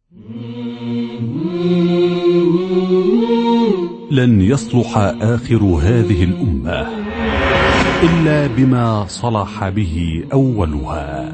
لن يصلح آخر هذه الأمة إلا بما صلح به أولها.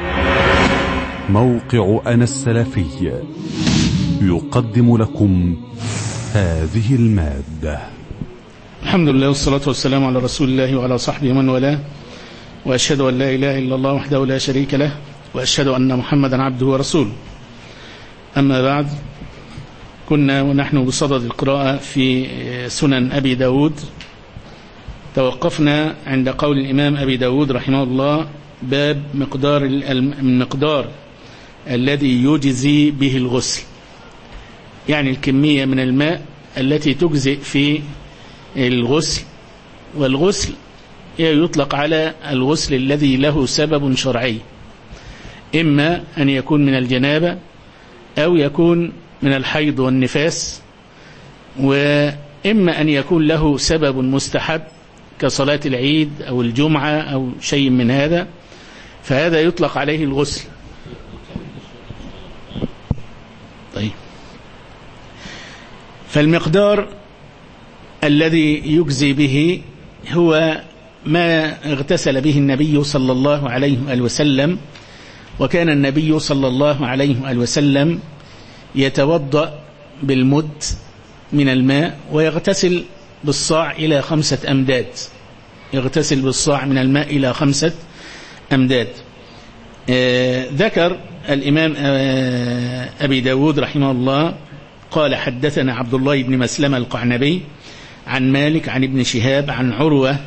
موقع أنا السلفي يقدم لكم هذه المادة. الحمد لله والصلاة والسلام على رسول الله وعلى صحبه من والاه، وأشهد أن لا إله إلا الله وحده لا شريك له، وأشهد أن محمدا عبده ورسوله. أما بعد، كنا ونحن بصدد القراءة في سنن أبي داود. توقفنا عند قول الإمام أبي داود رحمه الله: باب المقدار الذي يجزي به الغسل، يعني الكمية من الماء التي تجزئ في الغسل. والغسل يطلق على الغسل الذي له سبب شرعي، إما أن يكون من الجنابة أو يكون من الحيض والنفاس، وإما أن يكون له سبب مستحب كصلاة العيد أو الجمعة أو شيء من هذا، فهذا يطلق عليه الغسل. طيب، فالمقدار الذي يجزي به هو ما اغتسل به النبي صلى الله عليه وآله وسلم. وكان النبي صلى الله عليه وآله وسلم يتوضأ بالمد من الماء ويغتسل بالصاع إلى 5 أمداد. يغتسل بالصاع من الماء إلى 5 أمداد. ذكر الإمام أبي داود رحمه الله قال: حدثنا عبد الله بن مسلمة القعنبي عن مالك عن ابن شهاب عن عروة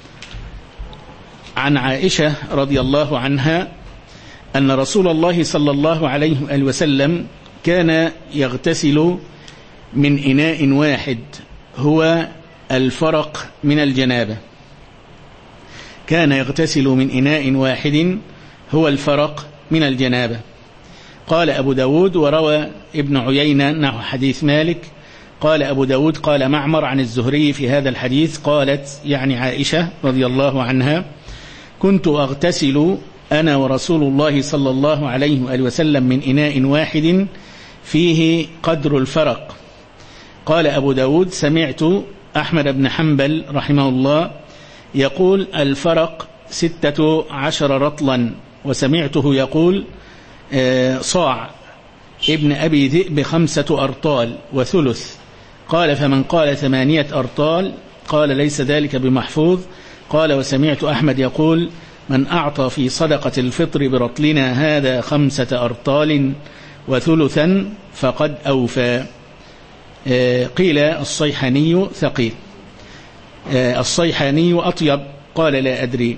عن عائشة رضي الله عنها أن رسول الله صلى الله عليه وآله وسلم كان يغتسل من إناء واحد هو الفرق من الجنابة. كان يغتسل من إناء واحد هو الفرق من الجنابة. قال أبو داود: وروى ابن عيينة نحو حديث مالك. قال أبو داود: قال معمر عن الزهري في هذا الحديث، قالت يعني عائشة رضي الله عنها: كنت أغتسل أنا ورسول الله صلى الله عليه وآله وسلم من إناء واحد فيه قدر الفرق. قال أبو داود: سمعت أحمد بن حنبل رحمه الله يقول: الفرق 16 رطلا، وسمعته يقول: صاع ابن أبي ذئب 5 أرطال وثلث. قال: فمن قال 8 أرطال قال: ليس ذلك بمحفوظ. قال: وسمعت أحمد يقول: من أعطى في صدقة الفطر برطلنا هذا 5 أرطال وثلثا فقد أوفى. قيل الصيحاني ثقيل. الصيحاني أطيب. قال: لا أدري.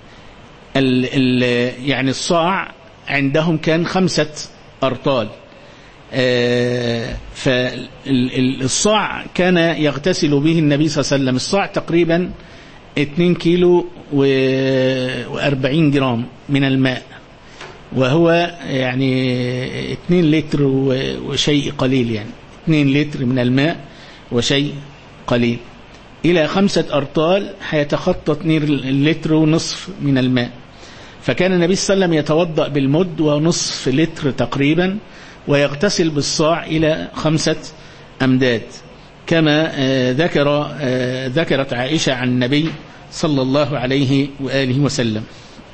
يعني الصاع عندهم كان 5 أرطال. فالصاع كان يغتسل به النبي صلى الله عليه وسلم. الصاع تقريبا 2 كيلو و40 جرام من الماء، وهو يعني 2 لتر وشيء قليل، يعني 2 لتر من الماء وشيء قليل. إلى 5 أرطال حيتخطى 2 لتر ونصف من الماء. فكان النبي صلى الله عليه وسلم يتوضأ بالمد ونصف لتر تقريبا، ويغتسل بالصاع إلى 5 أمداد، كما ذكرت عائشة عن النبي صلى الله عليه وآله وسلم.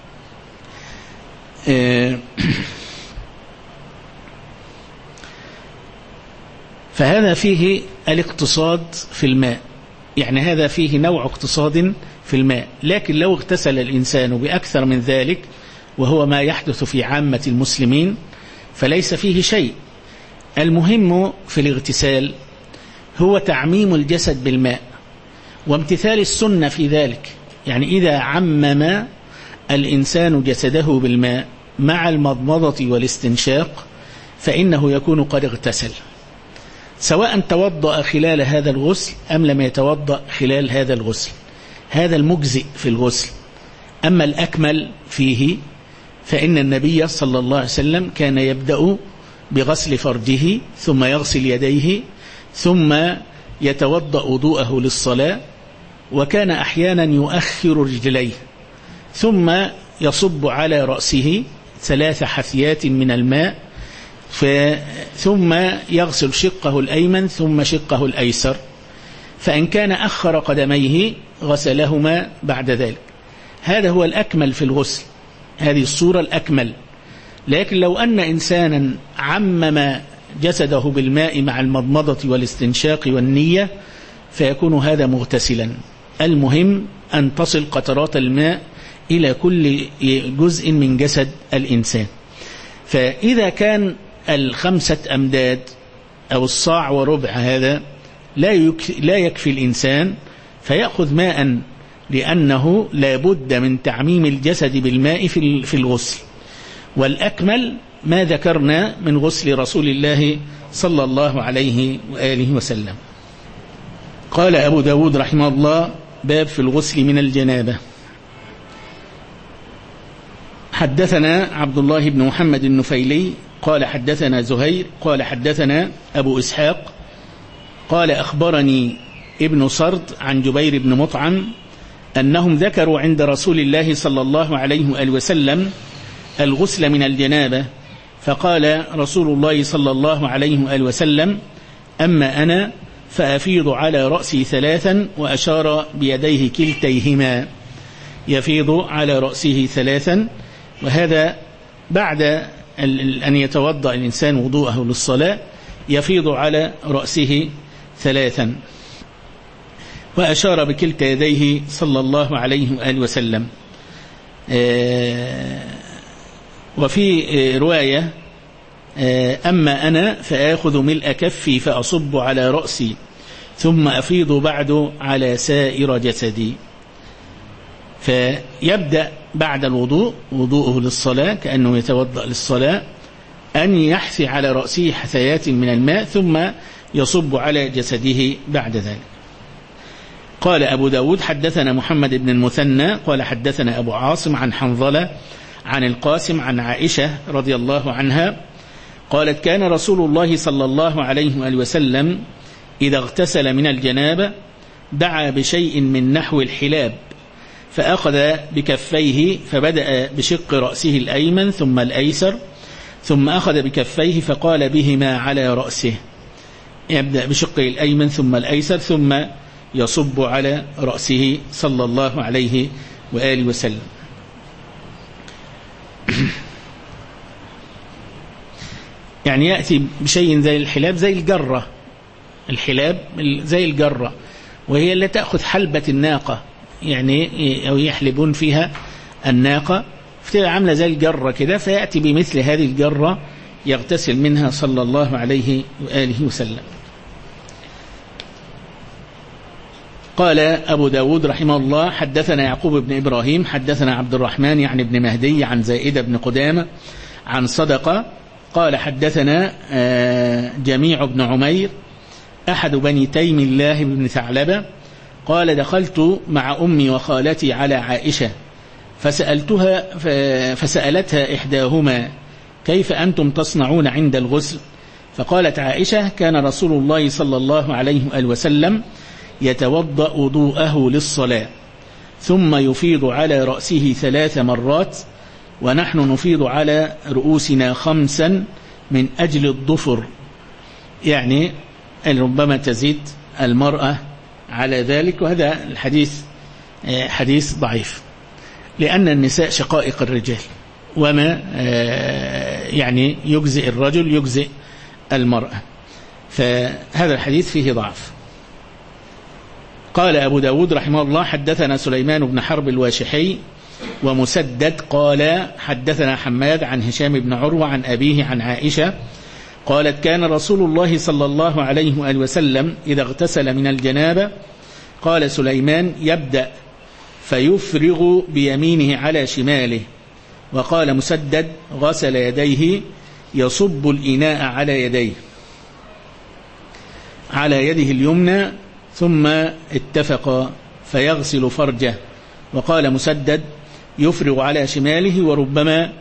فهذا فيه الاقتصاد في الماء، يعني هذا فيه نوع اقتصاد في الماء. لكن لو اغتسل الإنسان بأكثر من ذلك، وهو ما يحدث في عامة المسلمين، فليس فيه شيء. المهم في الاغتسال هو تعميم الجسد بالماء وامتثال السنة في ذلك. يعني إذا عمم الإنسان جسده بالماء مع المضمضة والاستنشاق فإنه يكون قد اغتسل، سواء توضأ خلال هذا الغسل أم لم يتوضأ خلال هذا الغسل. هذا المجزئ في الغسل. أما الأكمل فيه فإن النبي صلى الله عليه وسلم كان يبدأ بغسل فرجه، ثم يغسل يديه، ثم يتوضأ وضوءه للصلاة، وكان أحيانا يؤخر رجليه، ثم يصب على رأسه 3 حثيات من الماء ثم يغسل شقه الأيمن ثم شقه الأيسر، فإن كان أخر قدميه غسلهما بعد ذلك. هذا هو الأكمل في الغسل، هذه الصورة الأكمل. لكن لو أن إنسانا عمم جسده بالماء مع المضمضة والاستنشاق والنية فيكون هذا مغتسلا. المهم أن تصل قطرات الماء إلى كل جزء من جسد الإنسان. فإذا كان 5 أمداد أو الصاع وربع هذا لا يكفي الإنسان فيأخذ ماء، لأنه لا بد من تعميم الجسد بالماء في الغسل. والأكمل ما ذكرنا من غسل رسول الله صلى الله عليه وآله وسلم. قال أبو داود رحمه الله: باب في الغسل من الجنابة. حدثنا عبد الله بن محمد النفيلي قال حدثنا زهير قال حدثنا أبو إسحاق قال أخبرني ابن صرد عن جبير بن مطعم أنهم ذكروا عند رسول الله صلى الله عليه وآله وسلم الغسل من الجنابة، فقال رسول الله صلى الله عليه وآله وسلم: أما أنا فأفيض على رأسي 3، وأشار بيديه كلتيهما، يفيض على رأسه 3. وهذا بعد أن يتوضأ الإنسان وضوءه للصلاة يفيض على رأسه 3، وأشار بكلتا يديه صلى الله عليه وآله وسلم. وفي رواية: أما أنا فآخذ ملء كفي فأصب على رأسي ثم أفيض بعد على سائر جسدي. فيبدأ بعد الوضوء وضوءه للصلاة كأنه يتوضأ للصلاة أن يحثي على رأسه حثيات من الماء ثم يصب على جسده بعد ذلك. قال أبو داود: حدثنا محمد بن المثنى قال حدثنا أبو عاصم عن حنظلة عن القاسم عن عائشة رضي الله عنها قالت: كان رسول الله صلى الله عليه وآله وسلم إذا اغتسل من الجنابة دعا بشيء من نحو الحلاب، فأخذ بكفيه فبدأ بشق رأسه الأيمن ثم الأيسر، ثم أخذ بكفيه فقال بهما على رأسه، يبدأ بشقه الأيمن ثم الأيسر ثم يصب على رأسه صلى الله عليه وآله وسلم. يعني يأتي بشيء زي الحلاب، زي الجرة، الحلاب زي الجرة، وهي اللي تأخذ حلبة الناقة، يعني أو يحلبون فيها الناقة، فتبقى عاملة زي الجرة كده، فيأتي بمثل هذه الجرة يغتسل منها صلى الله عليه وآله وسلم. قال أبو داود رحمه الله: حدثنا يعقوب بن إبراهيم حدثنا عبد الرحمن يعني بن مهدي عن زائد بن قدامة عن صدقة قال حدثنا جميع بن عمير أحد بني تيم الله بن ثعلبة قال: دخلت مع أمي وخالتي على عائشة فسألتها إحداهما: كيف أنتم تصنعون عند الغسل؟ فقالت عائشة: كان رسول الله صلى الله عليه وآله وسلم يتوضأ وضوءه للصلاة ثم يفيض على رأسه 3 مرات، ونحن نفيض على رؤوسنا 5 من أجل الضفر، يعني ربما تزيد المرأة على ذلك. وهذا الحديث حديث ضعيف، لأن النساء شقائق الرجال، وما يعني يجزئ الرجل يجزئ المرأة، فهذا الحديث فيه ضعف. قال أبو داود رحمه الله: حدثنا سليمان بن حرب الواشحي ومسدد قال حدثنا حماد عن هشام بن عروة عن أبيه عن عائشة قالت: كان رسول الله صلى الله عليه وآله وسلم إذا اغتسل من الجنابة، قال سليمان: يبدأ فيفرغ بيمينه على شماله. وقال مسدد: غسل يديه يصب الإناء على يديه على يده اليمنى ثم اتفق فيغسل فرجه. وقال مسدد: يفرغ على شماله، وربما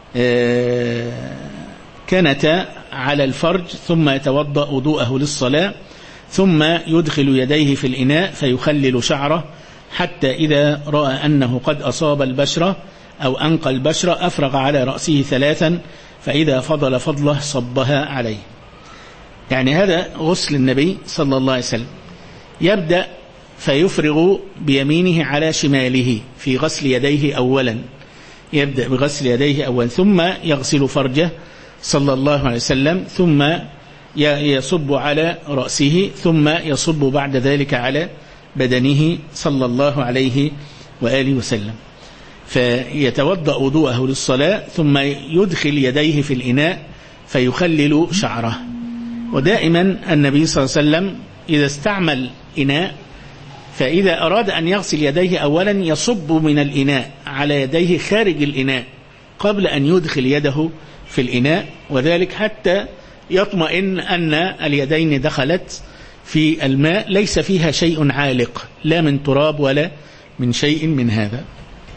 كانت على الفرج، ثم يتوضأ وضوءه للصلاة، ثم يدخل يديه في الإناء فيخلل شعره حتى إذا رأى أنه قد أصاب البشرة أو أنقى البشرة أفرغ على رأسه 3 فإذا فضل فضله صبها عليه. يعني هذا غسل النبي صلى الله عليه وسلم. يبدأ فيفرغ بيمينه على شماله في غسل يديه أولا، يبدأ بغسل يديه أولا، ثم يغسل فرجه صلى الله عليه وسلم، ثم يصب على رأسه، ثم يصب بعد ذلك على بدنه صلى الله عليه وآله وسلم. فيتوضأ وضوءه للصلاة، ثم يدخل يديه في الإناء فيخلل شعره. ودائما النبي صلى الله عليه وسلم إذا استعمل إناء، فإذا أراد أن يغسل يديه أولا يصب من الإناء على يديه خارج الإناء قبل أن يدخل يده في الإناء، وذلك حتى يطمئن أن اليدين دخلت في الماء ليس فيها شيء عالق، لا من تراب ولا من شيء من هذا.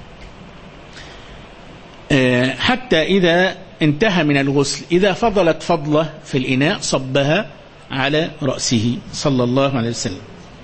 حتى إذا انتهى من الغسل، إذا فضلت فضلة في الإناء صبها على رأسه صلى الله عليه وسلم.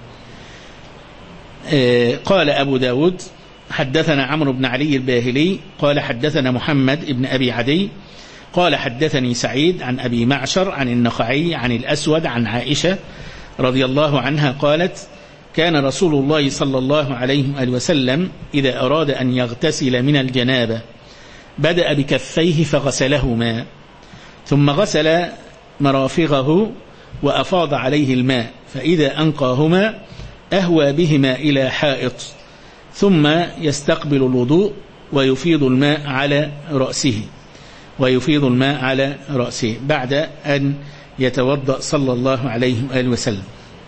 قال أبو داود حدثنا عمرو بن علي الباهلي قال حدثنا محمد بن أبي عدي قال حدثني سعيد عن أبي معشر عن النخعي عن الأسود عن عائشة رضي الله عنها قالت: كان رسول الله صلى الله عليه وسلم إذا أراد أن يغتسل من الجنابة بدأ بكفيه فغسلهما، ثم غسل مرافغه وأفاض عليه الماء، فإذا أنقاهما أهوى بهما إلى حائط، ثم يستقبل الوضوء ويفيض الماء على رأسه بعد أن يتوضأ صلى الله عليه وآله وسلم.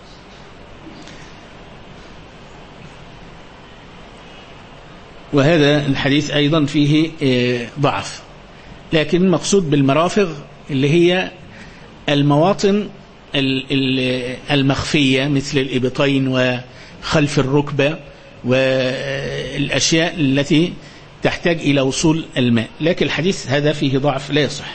وهذا الحديث أيضا فيه ضعف، لكن المقصود بالمرافق اللي هي المواطن المخفية مثل الإبطين وخلف الركبة والأشياء التي تحتاج إلى وصول الماء، لكن الحديث هذا فيه ضعف لا يصح.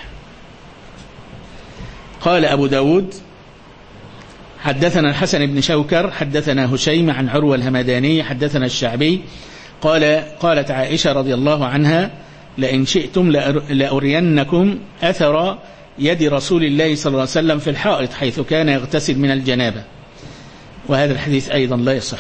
قال أبو داود حدثنا الحسن بن شوكر حدثنا هشيم عن عروة الهمداني حدثنا الشعبي قالت عائشة رضي الله عنها: لئن شئتم لأرينكم أثر يد رسول الله صلى الله عليه وسلم في الحائط حيث كان يغتسل من الجنابة. وهذا الحديث أيضا لا يصح.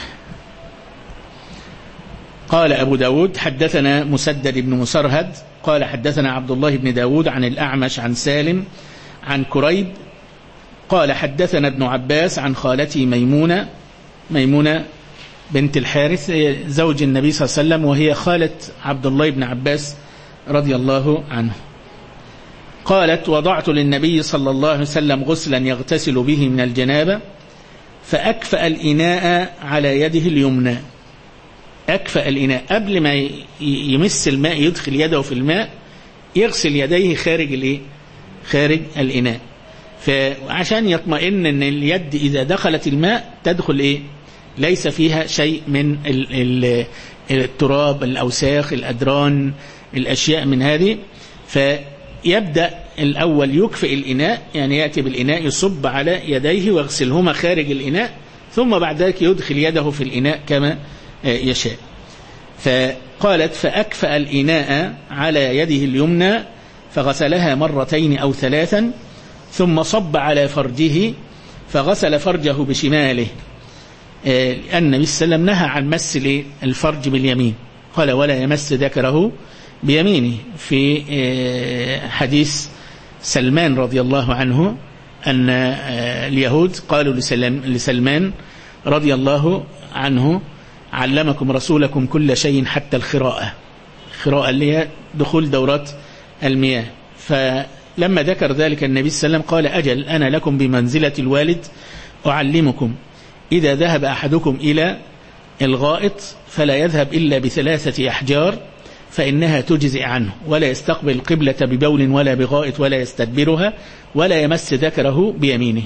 قال أبو داود حدثنا مسدد بن مسرهد قال حدثنا عبد الله بن داود عن الأعمش عن سالم عن كريب قال حدثنا ابن عباس عن خالتي ميمونة بنت الحارث زوج النبي صلى الله عليه وسلم، وهي خالة عبد الله بن عباس رضي الله عنه. قالت: وضعت للنبي صلى الله عليه وسلم غسلا يغتسل به من الجنابة فأكفأ الإناء على يده اليمنى. أكفأ الإناء قبل ما يمس الماء يدخل يده في الماء يغسل يديه خارج الإناء، فعشان يطمئن أن اليد إذا دخلت الماء تدخل ليس فيها شيء من التراب، الأوساخ، الأدران، الأشياء من هذه. فيبدأ الأول يكفئ الإناء، يعني يأتي بالإناء يصب على يديه ويغسلهما خارج الإناء، ثم بعد ذلك يدخل يده في الإناء كما يشاء. فقالت: فأكفأ الإناء على يده اليمنى فغسلها مرتين أو ثلاثا، ثم صب على فرجه فغسل فرجه بشماله. النبي صلى الله عليه وسلم نهى عن مس الفرج باليمين، قال: ولا يمس ذكره بيمينه، في حديث سلمان رضي الله عنه أن اليهود قالوا لسلمان رضي الله عنه: علمكم رسولكم كل شيء حتى الخراءة اللي هي دخول دورات المياه. فلما ذكر ذلك النبي صلى الله عليه وسلم قال: أجل أنا لكم بمنزلة الوالد أعلمكم، إذا ذهب أحدكم إلى الغائط فلا يذهب إلا ب3 أحجار فإنها تجزئ عنه، ولا يستقبل القبلة ببول ولا بغائط ولا يستدبرها، ولا يمس ذكره بيمينه.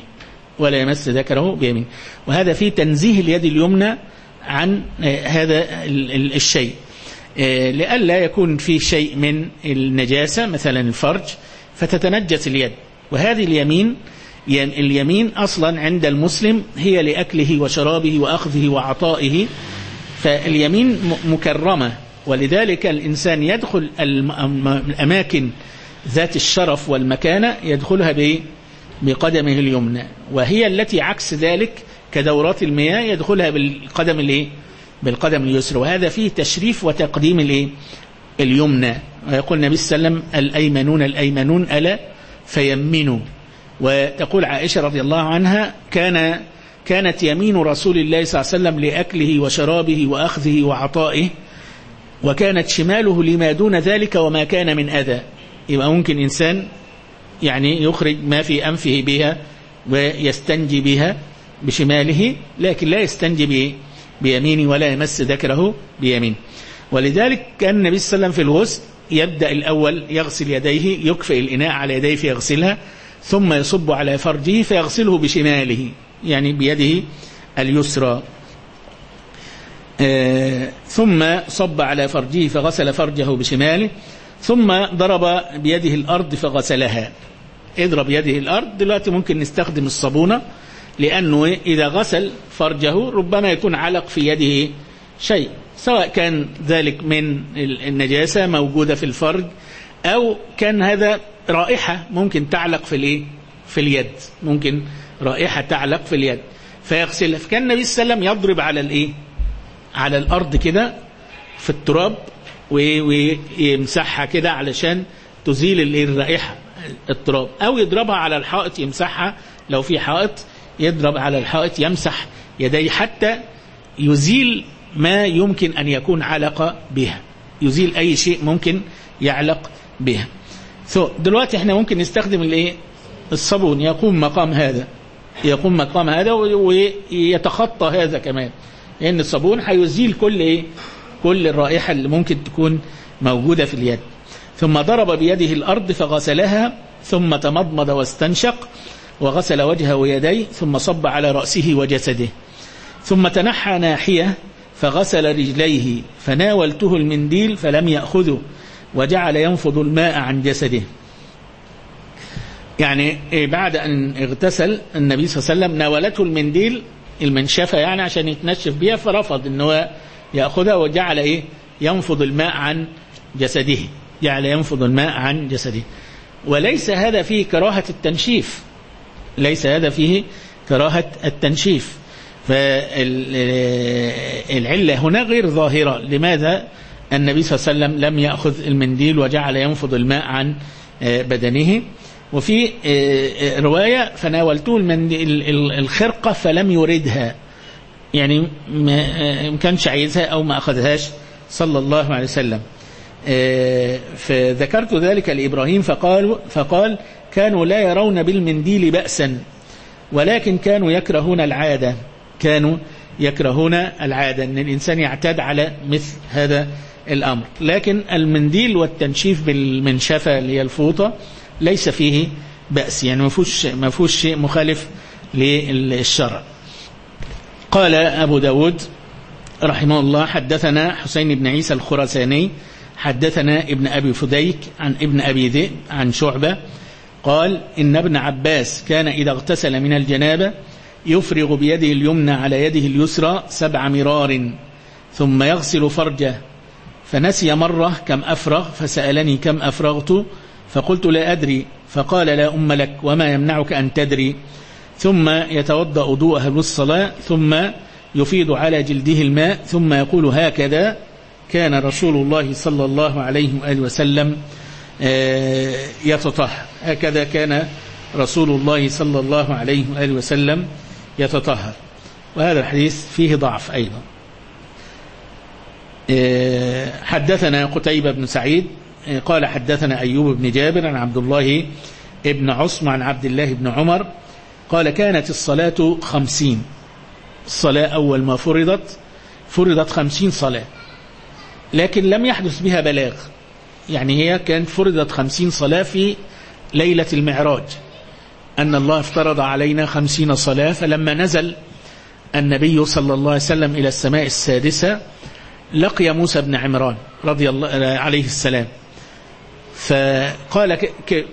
وهذا فيه تنزيه اليد اليمنى عن هذا الشيء، لئلا يكون فيه شيء من النجاسة مثلا الفرج فتتنجس اليد. وهذه اليمين أصلا عند المسلم هي لأكله وشرابه وأخذه وعطائه، فاليمين مكرمة، ولذلك الإنسان يدخل الأماكن ذات الشرف والمكانة يدخلها بقدمه اليمنى، وهي التي عكس ذلك كدورات المياه يدخلها بالقدم اليسرى، وهذا فيه تشريف وتقديم اليمنى. ويقول النبي صلى الله عليه وسلم الأيمنون الأيمنون ألا فيمنوا. وتقول عائشة رضي الله عنها كانت يمين رسول الله صلى الله عليه وسلم لأكله وشرابه وأخذه وعطائه، وكانت شماله لما دون ذلك وما كان من أذى. يبقى ممكن إنسان يعني يخرج ما في أنفه بها ويستنجي بها بشماله، لكن لا يستنجي بيمينه ولا يمس ذكره بيمينه. ولذلك كان النبي صلى الله عليه وسلم في الغسل يبدأ الأول يغسل يديه، يكفئ الإناء على يديه فيغسلها، ثم يصب على فرجه فيغسله بشماله يعني بيده اليسرى، ثم صب على فرجه فغسل فرجه بشماله، ثم ضرب بيده الأرض فغسلها. اضرب يده الأرض. دلوقتي ممكن نستخدم الصابونة، لأنه إذا غسل فرجه ربما يكون علق في يده شيء، سواء كان ذلك من النجاسة موجودة في الفرج، أو كان هذا رائحة ممكن تعلق في اليد، ممكن رائحة تعلق في اليد فيغسلها. فكان النبي صلى الله عليه وسلم يضرب على الأرض كده في التراب ويمسحها كده علشان تزيل الرائحة التراب، أو يضربها على الحائط يمسحها، لو في حائط يضرب على الحائط يمسح يديه حتى يزيل ما يمكن أن يكون علق بها، يزيل أي شيء ممكن يعلق بها. دلوقتي احنا ممكن نستخدم الصابون يقوم مقام هذا ويتخطى هذا كمان، لأن الصابون هيزيل كل الرائحة اللي ممكن تكون موجودة في اليد. ثم ضرب بيده الأرض فغسلها، ثم تمضمض واستنشق وغسل وجهه ويديه، ثم صب على رأسه وجسده، ثم تنحى ناحية فغسل رجليه، فناولته المنديل فلم يأخذه وجعل ينفض الماء عن جسده. يعني بعد أن اغتسل النبي صلى الله عليه وسلم ناولته المنديل المنشفة يعني عشان يتنشف بها، فرفض أنه يأخذها وجعل ينفض الماء عن جسده، جعل ينفض الماء عن جسده. وليس هذا فيه كراهة التنشيف، ليس هذا فيه كراهة التنشيف، فالعلة هنا غير ظاهرة. لماذا النبي صلى الله عليه وسلم لم يأخذ المنديل وجعل ينفض الماء عن بدنه؟ وفي رواية فناولته الخرقة فلم يردها، يعني ما كانش عايزها أو ما أخذهاش صلى الله عليه وسلم. فذكرت ذلك لإبراهيم فقال كانوا لا يرون بالمنديل بأسا، ولكن كانوا يكرهون العادة، كانوا يكرهون العادة أن الإنسان يعتاد على مثل هذا الأمر. لكن المنديل والتنشيف بالمنشفة اللي هي الفوطة ليس فيه بأس، يعني ما فيهوش شيء مخالف للشرع. قال أبو داود رحمه الله حدثنا حسين بن عيسى الخراساني حدثنا ابن أبي فديك عن ابن أبي ذئب عن شعبة قال إن ابن عباس كان إذا اغتسل من الجنابة يفرغ بيده اليمنى على يده اليسرى 7 مرار ثم يغسل فرجه، فنسي مرة كم أفرغ فسألني كم أفرغت فقلت لا أدري، فقال لا أم لك وما يمنعك أن تدري. ثم يتوضأ وضوءه للصلاة ثم يفيض على جلده الماء ثم يقول هكذا كان رسول الله صلى الله عليه وآله وسلم يتطهر، هكذا كان رسول الله صلى الله عليه وآله وسلم يتطهر. وهذا الحديث فيه ضعف أيضا. حدثنا قتيبة بن سعيد قال حدثنا أيوب بن جابر عن عبد الله ابن عصم عن عبد الله بن عمر قال كانت الصلاة 50، الصلاة أول ما فرضت 50 صلاة، لكن لم يحدث بها بلاغ، يعني هي كانت فرضت 50 صلاة في ليلة المعراج، أن الله افترض علينا 50 صلاة. فلما نزل النبي صلى الله عليه وسلم إلى السماء السادسة لقي موسى بن عمران رضي الله عليه السلام، فقال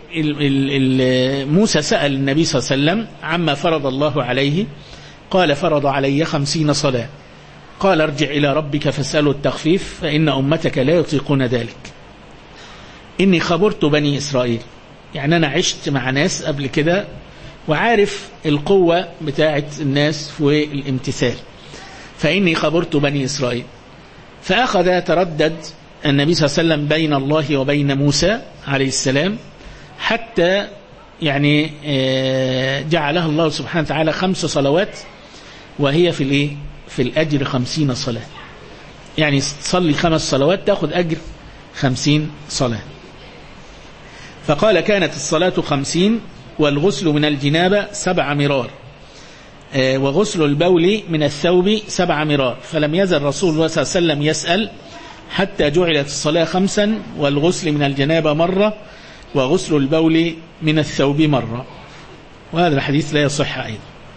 موسى سأل النبي صلى الله عليه وسلم عما فرض الله عليه، قال فرض علي 50 صلاة. قال ارجع إلى ربك فاسأله التخفيف فإن أمتك لا يطيقون ذلك. إني خبرت بني إسرائيل، يعني أنا عشت مع ناس قبل كده وعارف القوة بتاعت الناس في الامتثال، فإني خبرت بني إسرائيل. فأخذ يتردد النبي صلى الله عليه وسلم بين الله وبين موسى عليه السلام، حتى يعني جعلها الله سبحانه وتعالى 5 صلوات، وهي في الأجر 50 صلاة، يعني تصلي 5 صلوات تأخذ أجر 50 صلاة. فقال كانت الصلاة 50، والغسل من الجنابة 7 مرار، وغسل البول من الثوب 7 مرار. فلم يزل رسول الله صلى الله عليه وسلم يسأل حتى جعلت الصلاة 5، والغسل من الجنابة مرة، وغسل البول من الثوب مرة. وهذا الحديث لا يصح أيضا.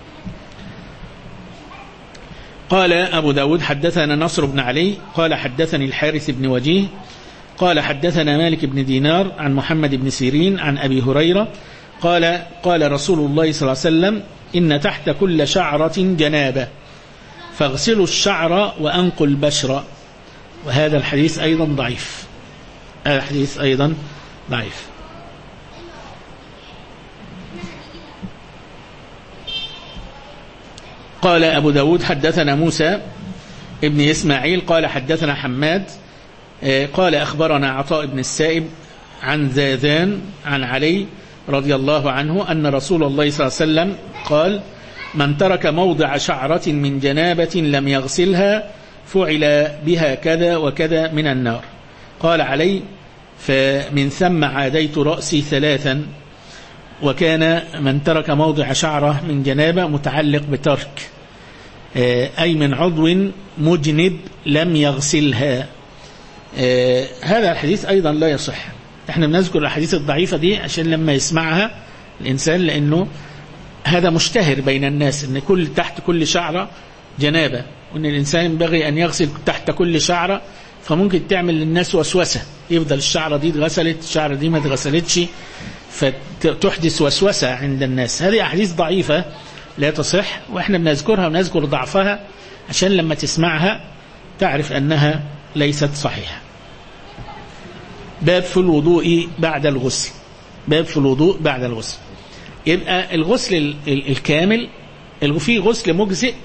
قال أبو داود حدثنا نصر بن علي قال حدثني الحارث بن وجيه قال حدثنا مالك بن دينار عن محمد بن سيرين عن أبي هريرة قال رسول الله صلى الله عليه وسلم إن تحت كل شعرة جنابة فاغسلوا الشعر وأنقوا البشر. وهذا الحديث أيضا ضعيف، هذا الحديث أيضا ضعيف. قال أبو داود حدثنا موسى ابن إسماعيل قال حدثنا حماد قال أخبرنا عطاء بن السائب عن زاذان عن علي رضي الله عنه أن رسول الله صلى الله عليه وسلم قال من ترك موضع شعرة من جنابة لم يغسلها فعل بها كذا وكذا من النار. قال علي فمن ثم عاديت رأسي 3. وكان من ترك موضع شعرة من جنابة متعلق بترك، أي من عضو مجنب لم يغسلها. هذا الحديث أيضا لا يصح. احنا بنذكر الحديث الضعيفة دي عشان لما يسمعها الإنسان، لأنه هذا مشتهر بين الناس أن تحت كل شعرة جنابة، وأن الإنسان ينبغي أن يغسل تحت كل شعرة، فممكن تعمل للناس وسوسة، يفضل الشعرة دي اتغسلت الشعرة دي ما اتغسلتش، فتحدث وسوسة عند الناس. هذه أحاديث ضعيفة لا تصح، وإحنا بنذكرها ونذكر ضعفها عشان لما تسمعها تعرف أنها ليست صحيحة. باب في الوضوء بعد الغسل. باب في الوضوء بعد الغسل. يبقى الغسل الكامل، فيه غسل مجزئ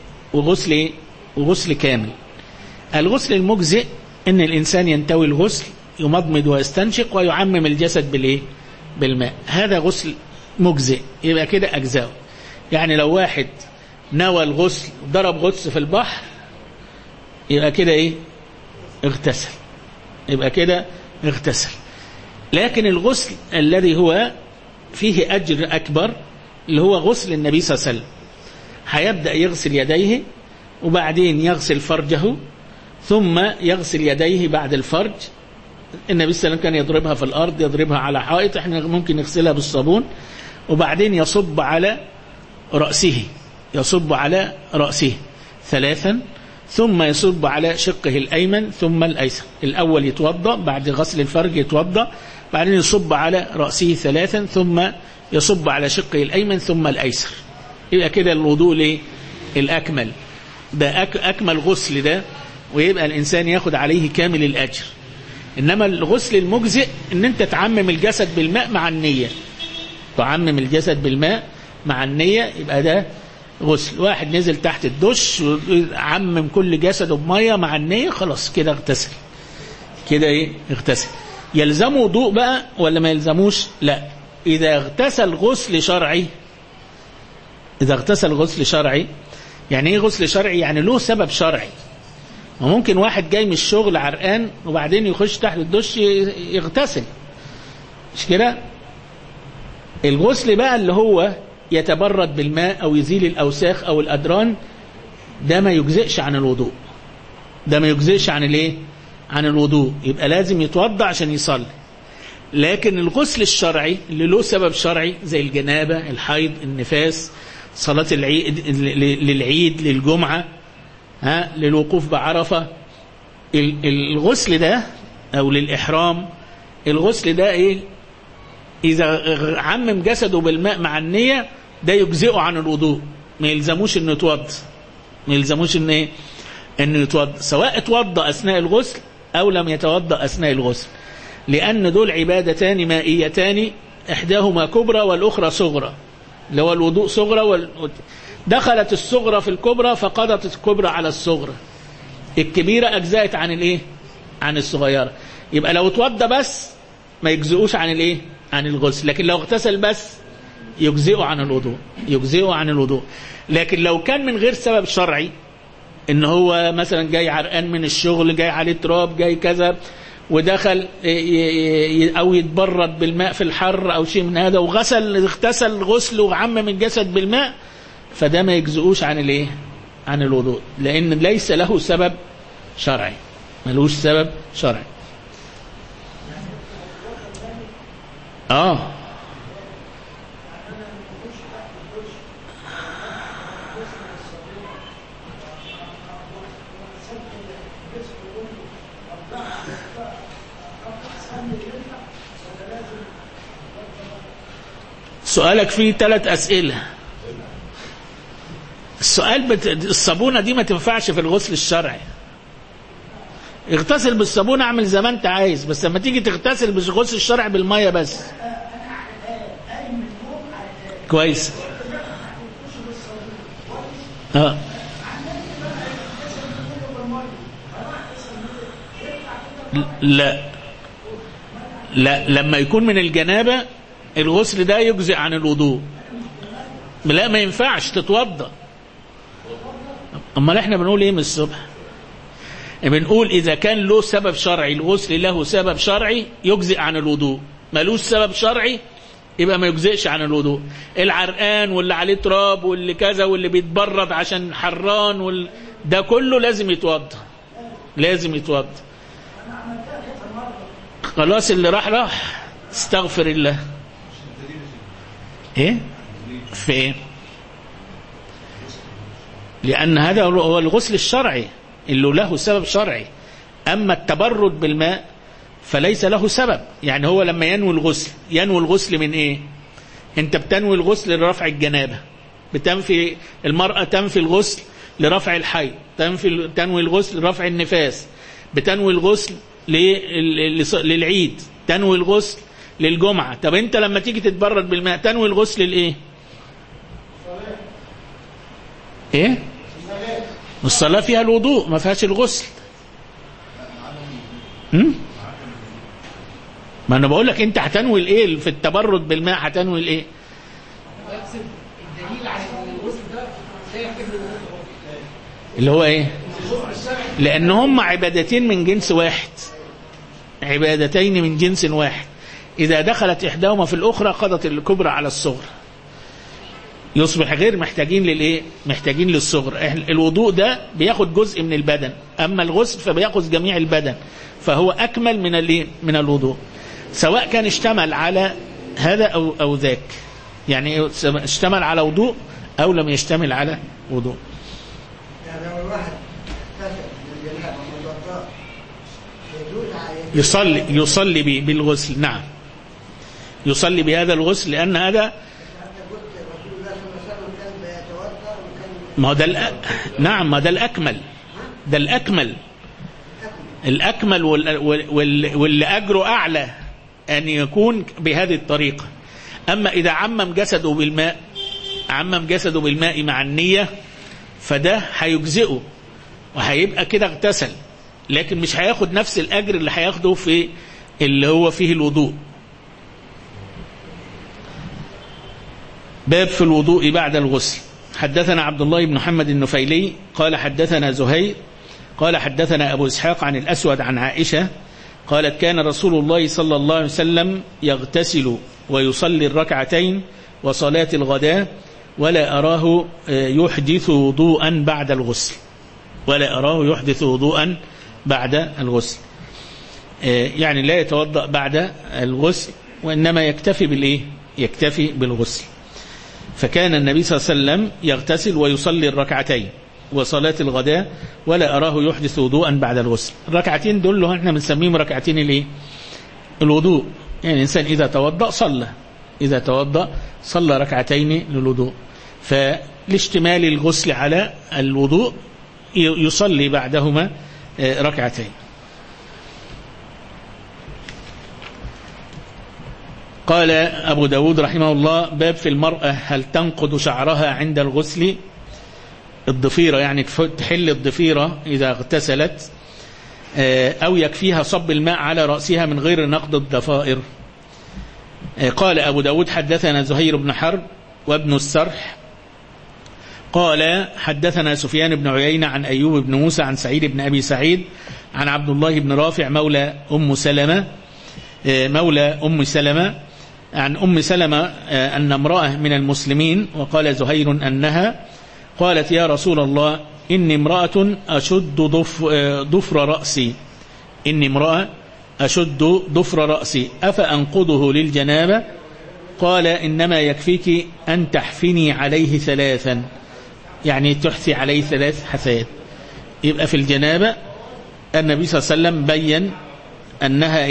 وغسل كامل. الغسل المجزئ ان الانسان ينتوي الغسل، يمضمض ويستنشق ويعمم الجسد بالماء، هذا غسل مجزئ، يبقى كده اجزاء. يعني لو واحد نوى الغسل ضرب غطس في البحر يبقى كده اغتسل، يبقى كده اغتسل. لكن الغسل الذي هو فيه أجر أكبر اللي هو غسل النبي صلى الله عليه وسلم، هيبدأ يغسل يديه وبعدين يغسل فرجه ثم يغسل يديه بعد الفرج. النبي صلى الله عليه وسلم كان يضربها في الأرض، يضربها على حائط، احنا ممكن نغسلها بالصابون، وبعدين يصب على رأسه 3 ثم يصب على شقه الأيمن ثم الأيسر. الأول يتوضأ، بعد غسل الفرج يتوضأ، بعدين يصب على رأسه 3 ثم يصب على شقه الأيمن ثم الأيسر. يبقى كده الوضوء الأكمل، ده أكمل غسل ده، ويبقى الإنسان ياخد عليه كامل الأجر. إنما الغسل المجزئ إن أنت تعمم الجسد بالماء مع النية، تعمم الجسد بالماء مع النية، يبقى ده غسل. واحد نزل تحت الدش وعمم كل جسده بمية مع النية، خلاص كده اغتسل، كده اغتسل. يلزمه وضوء بقى ولا ما يلزموش؟ لا. إذا اغتسل غسل شرعي، يعني ايه غسل شرعي؟ يعني له سبب شرعي. وممكن واحد جاي من الشغل عرقان وبعدين يخش تحت الدش يغتسل، مش كده؟ الغسل بقى اللي هو يتبرد بالماء أو يزيل الأوساخ أو الأدران، ده ما يجزئش عن الوضوء، ده ما يجزئش عن الوضوء، يبقى لازم يتوضأ عشان يصلي. لكن الغسل الشرعي اللي له سبب شرعي زي الجنابة، الحيض، النفاس، صلاة العيد، للعيد، للجمعة، للوقوف بعرفة، الغسل ده أو للإحرام، الغسل ده إذا عمم جسده بالماء مع النية ده يجزئه عن الوضوء، ما يلزموش إنه يتوضأ، سواء اتوضأ أثناء الغسل أو لم يتوضأ أثناء الغسل. لأن دول عبادتان مائيتان، إحداهما كبرى والأخرى صغرى، اللي هو الوضوء صغرى دخلت الصغرى في الكبرى فقضت الكبرى على الصغرى، الكبيرة أجزأت عن الإيه؟ عن الصغيرة. يبقى لو اتوضى بس ما يجزئوش عن الإيه؟ عن الغسل، لكن لو اغتسل بس يجزئوا عن الوضوء، يجزئوا عن الوضوء. لكن لو كان من غير سبب شرعي، إن هو مثلا جاي عرقان من الشغل، جاي عليه تراب، جاي كذا، ودخل أو يتبرد بالماء في الحر أو شيء من هذا اغتسل غسل وعمم الجسد بالماء، فده ما يجزئوش عن الإيه؟ عن الوضوء، لأن ليس له سبب شرعي، ملوش سبب شرعي. سؤالك فيه 3 أسئلة. السؤال الصابونة دي ما تنفعش في الغسل الشرعي. اغتسل بالصابونة، اعمل زي ما انت عايز، بس لما تيجي تغتسل بالغسل الشرعي بالمية بس. كويس. لا لما يكون من الجنابة الغسل ده يجزئ عن الوضوء. لا ما ينفعش تتوضأ. امال احنا بنقول ايه من الصبح؟ بنقول اذا كان له سبب شرعي، الغسل له سبب شرعي يجزئ عن الوضوء، ملوش سبب شرعي يبقى ما يجزئش عن الوضوء. العرقان واللي عليه تراب واللي كذا واللي بيتبرد عشان حران ده كله لازم يتوضأ، لازم يتوضأ. خلاص اللي راح استغفر الله. ايه في ايه؟ لأن هذا هو الغسل الشرعي اللي له سبب شرعي. أما التبرد بالماء فليس له سبب. يعني هو لما ينوي الغسل من ايه؟ انت بتنوي الغسل لرفع الجنابة، المرأة تنفي الغسل لرفع الحيض، تنوي الغسل لرفع النفاس، بتنوي الغسل للعيد، تنوي الغسل للجمعة. طب انت لما تيجي تتبرد بالماء تنوي الغسل للايه؟ ايه؟ الصلاة فيها الوضوء ما فيهاش الغسل. ما انا بقول لك انت هتنوي الايه في التبرد بالماء؟ هتنوي الايه؟ الدليل على الغسل ده اللي هو ايه؟ لان هم عبادتين من جنس واحد، عبادتين من جنس واحد، اذا دخلت احداهما في الاخرى قضت الكبرى على الصغرى، يصبح غير محتاجين للايه؟ محتاجين للصغر. الوضوء ده بياخد جزء من البدن، اما الغسل فبياخد جميع البدن، فهو اكمل من الايه؟ من الوضوء، سواء كان اشتمل على هذا او ذاك، يعني اشتمل على وضوء او لم يشتمل على وضوء. يعني لو الواحد يصلي بالغسل، نعم يصلي بهذا الغسل، لأن هذا ما ده نعم ما ده الأكمل، ده الأكمل واللي أجره أعلى أن يكون بهذه الطريقة. أما إذا عمم جسده بالماء مع النية فده هيجزئه وهيبقى كده اغتسل، لكن مش هياخد نفس الأجر اللي هياخده في اللي هو فيه الوضوء. باب في الوضوء بعد الغسل. حدثنا عبد الله بن محمد النفيلي قال حدثنا زهير قال حدثنا أبو إسحاق عن الأسود عن عائشة قالت كان رسول الله صلى الله عليه وسلم يغتسل ويصلي الركعتين وصلاة الغداء ولا أراه يحدث وضوءا بعد الغسل، ولا أراه يحدث وضوءا بعد الغسل، يعني لا يتوضأ بعد الغسل وإنما يكتفي بالإيه؟ يكتفي بالغسل. فكان النبي صلى الله عليه وسلم يغتسل ويصلي الركعتين وصلاة الغداء ولا أراه يحدث وضوءا بعد الغسل. الركعتين دول احنا بنسميهم ركعتين الايه؟ الوضوء. يعني الإنسان إذا توضأ صلى ركعتين للوضوء، فلاشتمال الغسل على الوضوء يصلي بعدهما ركعتين. قال أبو داود رحمه الله: باب في المرأة هل تنقض شعرها عند الغسل؟ الضفيرة يعني تحل الضفيرة إذا اغتسلت، أو يكفيها صب الماء على رأسها من غير نقض الضفائر. قال أبو داود: حدثنا زهير بن حرب وابن السرح قال حدثنا سفيان بن عيينة عن أيوب بن موسى عن سعيد بن أبي سعيد عن عبد الله بن رافع مولى أم سلمة عن أم سلمة أن امرأة من المسلمين، وقال زهير أنها قالت: يا رسول الله، إني امرأة أشد ضفر ضفر رأسي أفأنقضه للجنابة؟ قال: إنما يكفيك أن تحفني عليه 3، يعني تحثي عليه 3 حثيات. يبقى في الجنابة النبي صلى الله عليه وسلم بين أنها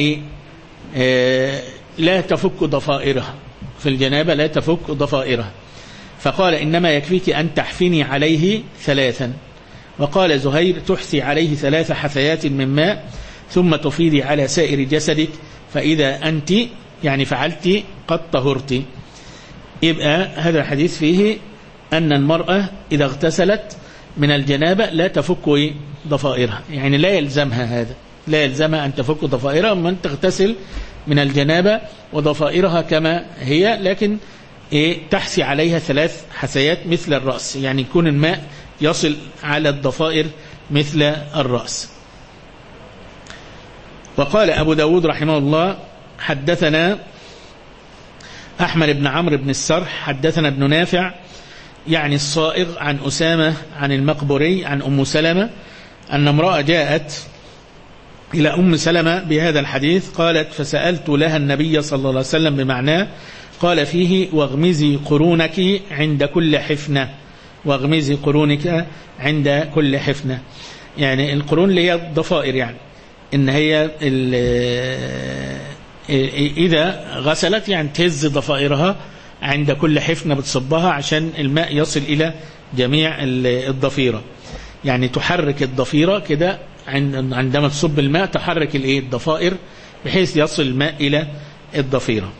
لا تفك ضفائرها، في الجنابة لا تفك ضفائرها، فقال: إنما يكفيك أن تحفني عليه 3، وقال زهير: تحثي عليه 3 حثيات من ماء ثم تفيضي على سائر جسدك، فإذا أنت يعني فعلت قد طهرت. يبقى هذا الحديث فيه أن المرأة إذا اغتسلت من الجنابة لا تفك ضفائرها، يعني لا يلزمها هذا، لا يلزمها أن تفك ضفائرها، من تغتسل من الجنابة وضفائرها كما هي، لكن تحثي عليها 3 حثيات مثل الرأس، يعني يكون الماء يصل على الضفائر مثل الرأس. وقال أبو داود رحمه الله: حدثنا أحمد بن عمرو بن السرح حدثنا ابن نافع يعني الصائغ عن أسامة عن المقبري عن أم سلمة أن امرأة جاءت إلى أم سلمة بهذا الحديث، قالت: فسألت لها النبي صلى الله عليه وسلم بمعناه، قال فيه: واغمزي قرونك عند كل حفنة، واغمزي قرونك عند كل حفنة، يعني القرون اللي هي الضفائر، يعني إن هي إذا غسلت يعني تهز ضفائرها عند كل حفنة بتصبها عشان الماء يصل إلى جميع الضفيرة، يعني تحرك الضفيرة كده عندما تصب الماء، تحرك الضفائر بحيث يصل الماء إلى الضفيرة.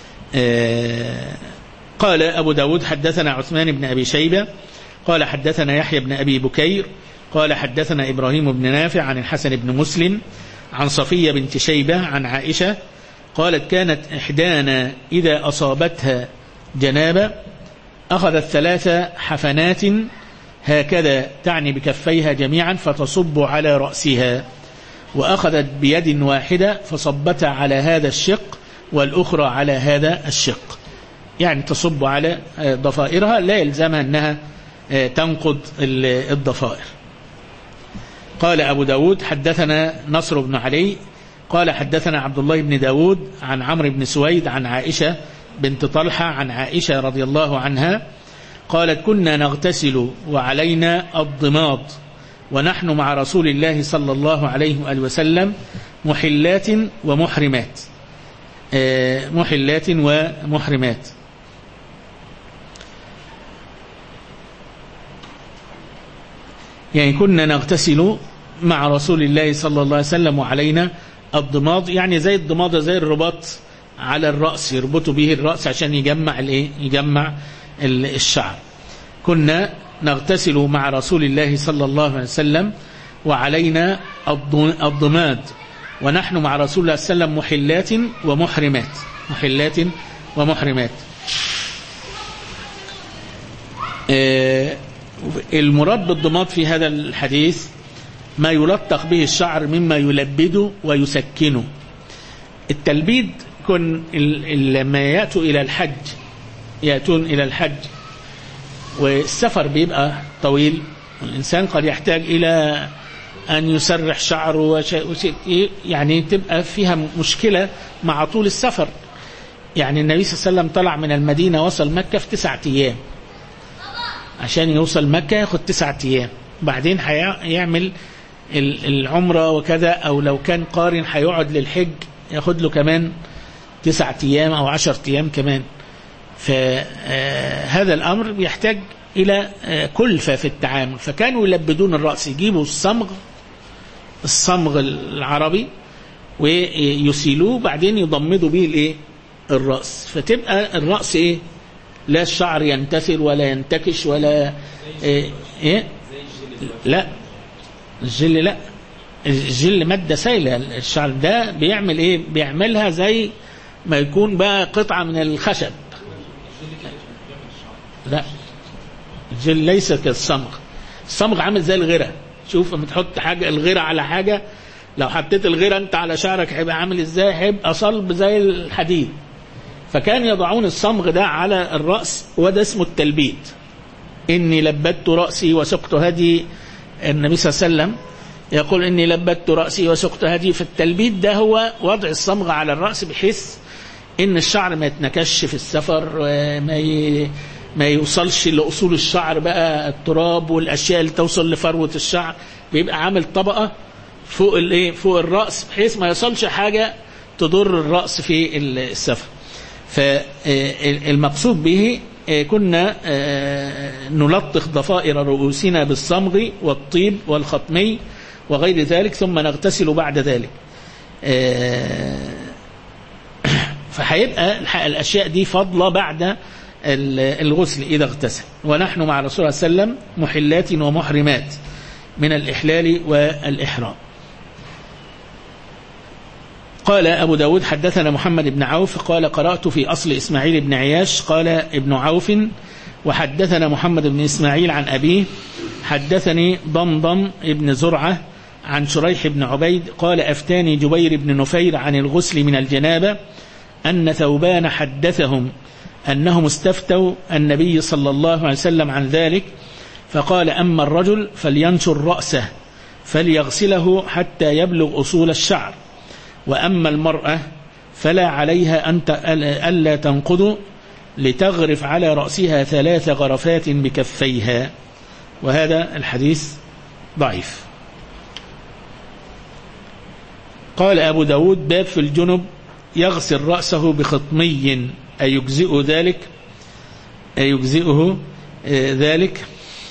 قال أبو داود: حدثنا عثمان بن أبي شيبة قال حدثنا يحيى بن أبي بكير قال حدثنا إبراهيم بن نافع عن الحسن بن مسلم عن صفية بنت شيبة عن عائشة قالت: كانت إحدانا إذا أصابتها جنابة أخذت 3 حفنات هكذا، تعني بكفيها جميعا، فتصب على رأسها، وأخذت بيد واحدة فصبت على هذا الشق والأخرى على هذا الشق، يعني تصب على ضفائرها، لا يلزمها أنها تنقض الضفائر. قال أبو داود: حدثنا نصر بن علي قال حدثنا عبد الله بن داود عن عمرو بن سويد عن عائشة بنت طلحة عن عائشة رضي الله عنها قالت: كنا نغتسل وعلينا الضماد ونحن مع رسول الله صلى الله عليه وآله وسلم محلات ومحرمات. محلات ومحرمات، يعني كنا نغتسل مع رسول الله صلى الله عليه وسلم وعلينا الضماد، يعني زي الضمادة زي الرباط على الرأس، يربطوا به الرأس عشان يجمع الشعر. كنا نغتسل مع رسول الله صلى الله عليه وسلم وعلينا الضماد ونحن مع رسول الله صلى الله عليه وسلم محلات ومحرمات. محلات ومحرمات. المراد بالضماد في هذا الحديث ما يلطخ به الشعر مما يلبده ويسكنه. التلبيد كن لما يأتون إلى الحج والسفر بيبقى طويل، والإنسان قد يحتاج إلى أن يسرح شعره يعني تبقى فيها مشكلة مع طول السفر. يعني النبي صلى الله عليه وسلم طلع من المدينة وصل مكة في 9 أيام، عشان يوصل مكة ياخد 9 أيام، بعدين هيعمل العمرة وكذا، أو لو كان قارن هيقعد للحج ياخد له كمان 9 أيام أو 10 أيام كمان. فهذا الأمر بيحتاج إلى كلفة في التعامل. فكانوا يلبدون الرأس، يجيبوا الصمغ العربي ويسيلوه، بعدين يضمدوا به الرأس، فتبقى الرأس إيه؟ لا الشعر ينتثر ولا ينتكش ولا إيه؟ لا الجل لا، الجل مادة سائلة. الشعر ده بيعمل إيه؟ بيعملها زي ما يكون بقى قطعة من الخشب. لا الجل ليس كالصمغ. الصمغ عامل زي الغيرة. شوف لما تحط حاجة الغيرة على حاجة، لو حطيت الغيرة انت على شعرك هيبقى عامل ازاي؟ هيبقى صلب زي الحديد. فكان يضعون الصمغ ده على الرأس، وده اسمه التلبيد. إني لبدت رأسي وسقت هدي. النبي صلى الله عليه وسلم يقول إني لبدت رأسي وسقت هدي. فالتلبيد ده هو وضع الصمغ على الرأس بحيث إن الشعر ما يتنكش في السفر، ما يوصلش لأصول الشعر بقى التراب والأشياء اللي توصل لفروة الشعر. بيبقى عامل طبقة فوق الايه؟ فوق الرأس، بحيث ما يصلش حاجة تضر الرأس في السفر. فالمقصود به كنا نلطخ ضفائر رؤوسنا بالصمغ والطيب والخطمي وغير ذلك، ثم نغتسل بعد ذلك. فهيبقى الأشياء دي فضلة بعد الغسل إذا اغتسل. ونحن مع رسول الله صلى الله عليه وسلم محلات ومحرمات من الإحلال والإحرام. قال أبو داود حدثنا محمد بن عوف قال قرأت في أصل إسماعيل بن عياش قال ابن عوف وحدثنا محمد بن إسماعيل عن أبيه حدثني ضمضم ابن زرعة عن شريح بن عبيد قال أفتاني جبير بن نفير عن الغسل من الجنابة أن ثوبان حدثهم أنهم استفتوا النبي صلى الله عليه وسلم عن ذلك، فقال أما الرجل فلينشر رأسه فليغسله حتى يبلغ أصول الشعر، وأما المرأة فلا عليها ألا تنقض لتغرف على رأسها 3 غرفات بكفيها. وهذا الحديث ضعيف. قال أبو داود باب في الجنب يغسل رأسه بخطمي أيجزئه ذلك.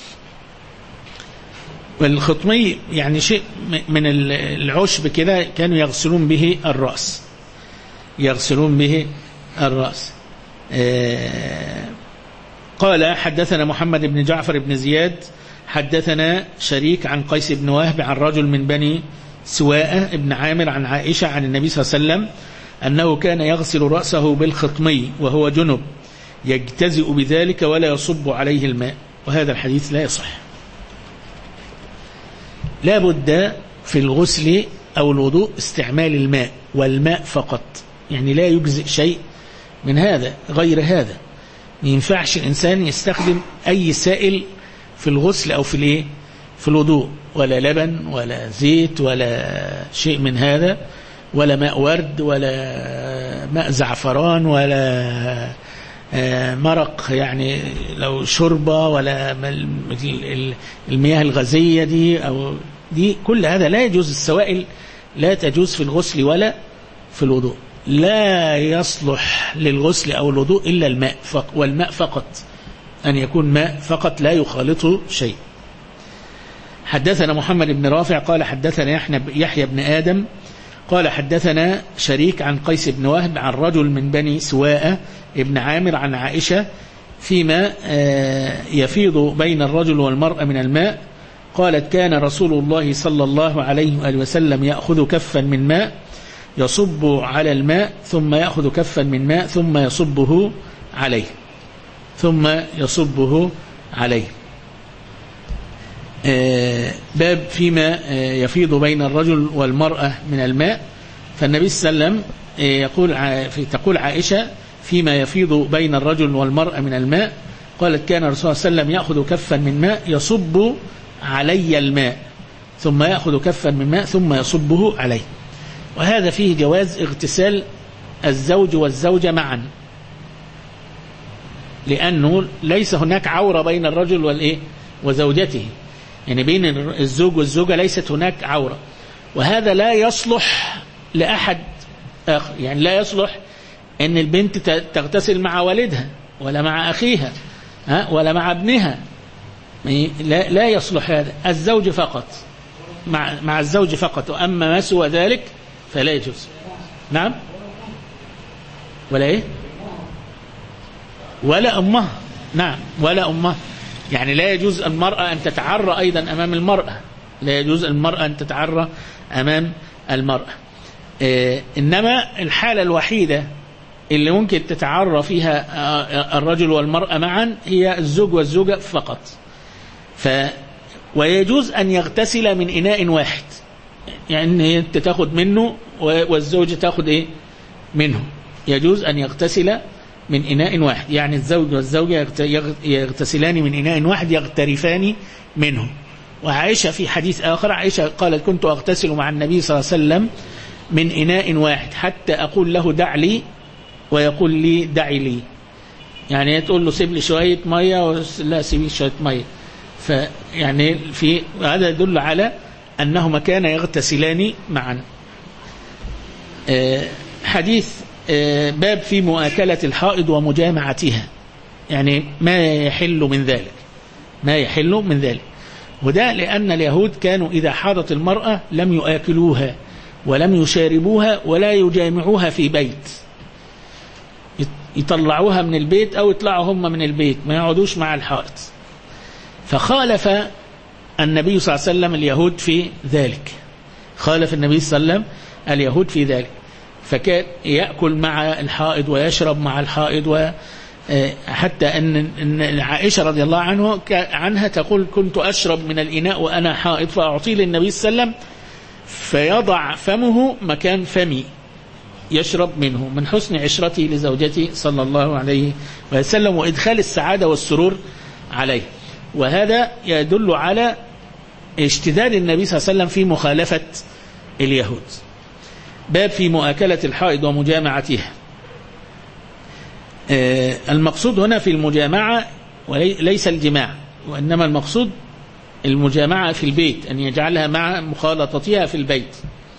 والخطمي يعني شيء من العشب كده كانوا يغسلون به الرأس. قال حدثنا محمد بن جعفر بن زياد حدثنا شريك عن قيس بن وهب عن رجل من بني سواء ابن عامر عن عائشة عن النبي صلى الله عليه وسلم أنه كان يغسل رأسه بالخطمي وهو جنب يجتزئ بذلك ولا يصب عليه الماء. وهذا الحديث لا يصح. لا بد في الغسل أو الوضوء استعمال الماء والماء فقط، يعني لا يجزئ شيء من هذا غير هذا. ما ينفعش الإنسان يستخدم أي سائل في الغسل أو في الوضوء، ولا لبن ولا زيت ولا شيء من هذا، ولا ماء ورد ولا ماء زعفران ولا مرق يعني لو شوربة، ولا المياه الغازية دي كل هذا لا يجوز. السوائل لا تجوز في الغسل ولا في الوضوء. لا يصلح للغسل أو الوضوء إلا الماء والماء فقط، أن يكون ماء فقط لا يخالطه شيء. حدثنا محمد بن رافع قال حدثنا يحيى بن آدم قال حدثنا شريك عن قيس بن وهب عن رجل من بني سواء ابن عامر عن عائشة فيما يفيض بين الرجل والمرأة من الماء. قالت كان رسول الله صلى الله عليه وآله وسلم يأخذ كفا من ماء يصب على الماء ثم يأخذ كفا من ماء ثم يصبه عليه. باب فيما يفيض بين الرجل والمرأة من الماء. فالنبي صلى الله عليه وسلم تقول عائشة فيما يفيض بين الرجل والمرأة من الماء قالت كان الرسول صلى الله عليه وسلم يأخذ كفا من ماء يصب علي الماء ثم يأخذ كفا من ماء ثم يصبه عليه. وهذا فيه جواز اغتسال الزوج والزوجة معا، لأنه ليس هناك عورة بين الرجل وزوجته، يعني بين الزوج والزوجة ليست هناك عورة. وهذا لا يصلح لأحد آخر، يعني لا يصلح أن البنت تغتسل مع والدها ولا مع أخيها ولا مع ابنها، لا يصلح هذا. الزوج فقط مع الزوج فقط، وأما ما سوى ذلك فلا يجوز. نعم ولا إيه؟ ولا أمها. نعم، ولا أمها. يعني لا يجوز المرأة أن تتعرى أيضا أمام المرأة، لا يجوز المرأة أن تتعرى أمام المرأة. إنما الحالة الوحيدة اللي ممكن تتعرى فيها الرجل والمرأة معا هي الزوج والزوجة فقط. ويجوز أن يغتسل من إناء واحد، يعني أنت تاخد منه والزوجة تاخد إيه منه. يجوز أن يغتسل من إناء واحد، يعني الزوج والزوجة يغتسلان من إناء واحد يغترفان منه. وعائشة في حديث آخر، عائشة قالت كنت أغتسل مع النبي صلى الله عليه وسلم من إناء واحد حتى أقول له دع لي ويقول لي دعي لي، يعني تقول له سيب لي شوية مية لا سيب لي شوية مية. فيعني في هذا يدل على أنهما كانا يغتسلان معا. حديث باب في مؤاكلة الحائض ومجامعتها، يعني ما يحل من ذلك، ما يحل من ذلك. وده لأن اليهود كانوا إذا حاضت المرأة لم يؤكلوها ولم يشاربوها ولا يجامعوها في بيت، يطلعوها من البيت أو يطلعوا هم من البيت، ما يقعدوش مع الحائط. فخالف النبي صلى الله عليه وسلم اليهود في ذلك، خالف النبي صلى الله عليه وسلم اليهود في ذلك، فكان يأكل مع الحائض ويشرب مع الحائض. حتى أن عائشة رضي الله عنها تقول كنت أشرب من الإناء وأنا حائض فأعطيه للنبي صلى الله عليه وسلم فيضع فمه مكان فمي يشرب منه، من حسن عشرته لزوجته صلى الله عليه وسلم وإدخال السعادة والسرور عليه. وهذا يدل على اشتداد النبي صلى الله عليه وسلم في مخالفة اليهود. باب في مؤاكلة الحائض ومجامعتها. المقصود هنا في المجامعة وليس الجماع، وإنما المقصود المجامعة في البيت، أن يجعلها مع مخالطتها في البيت.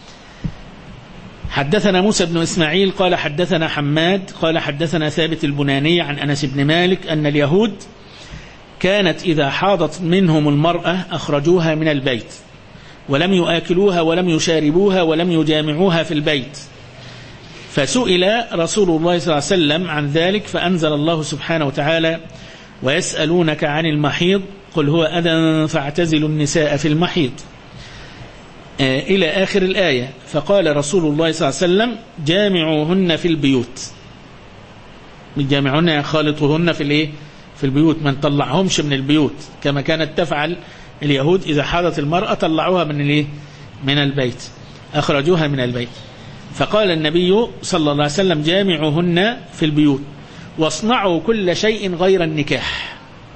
حدثنا موسى بن إسماعيل قال حدثنا حماد قال حدثنا ثابت البناني عن أنس بن مالك أن اليهود كانت إذا حاضت منهم المرأة أخرجوها من البيت ولم يؤكلوها ولم يشاربوها ولم يجامعوها في البيت. فسئل رسول الله صلى الله عليه وسلم عن ذلك فأنزل الله سبحانه وتعالى ويسألونك عن المحيض قل هو أذى فاعتزلوا النساء في المحيض إلى آخر الآية. فقال رسول الله صلى الله عليه وسلم جامعوهن في البيوت، جامعوهن خالطوهن في البيوت، ما نطلعهمش من البيوت كما كانت تفعل اليهود إذا حاضت المرأة طلعوها من البيت، أخرجوها من البيت. فقال النبي صلى الله عليه وسلم جامعوهن في البيوت واصنعوا كل شيء غير النكاح،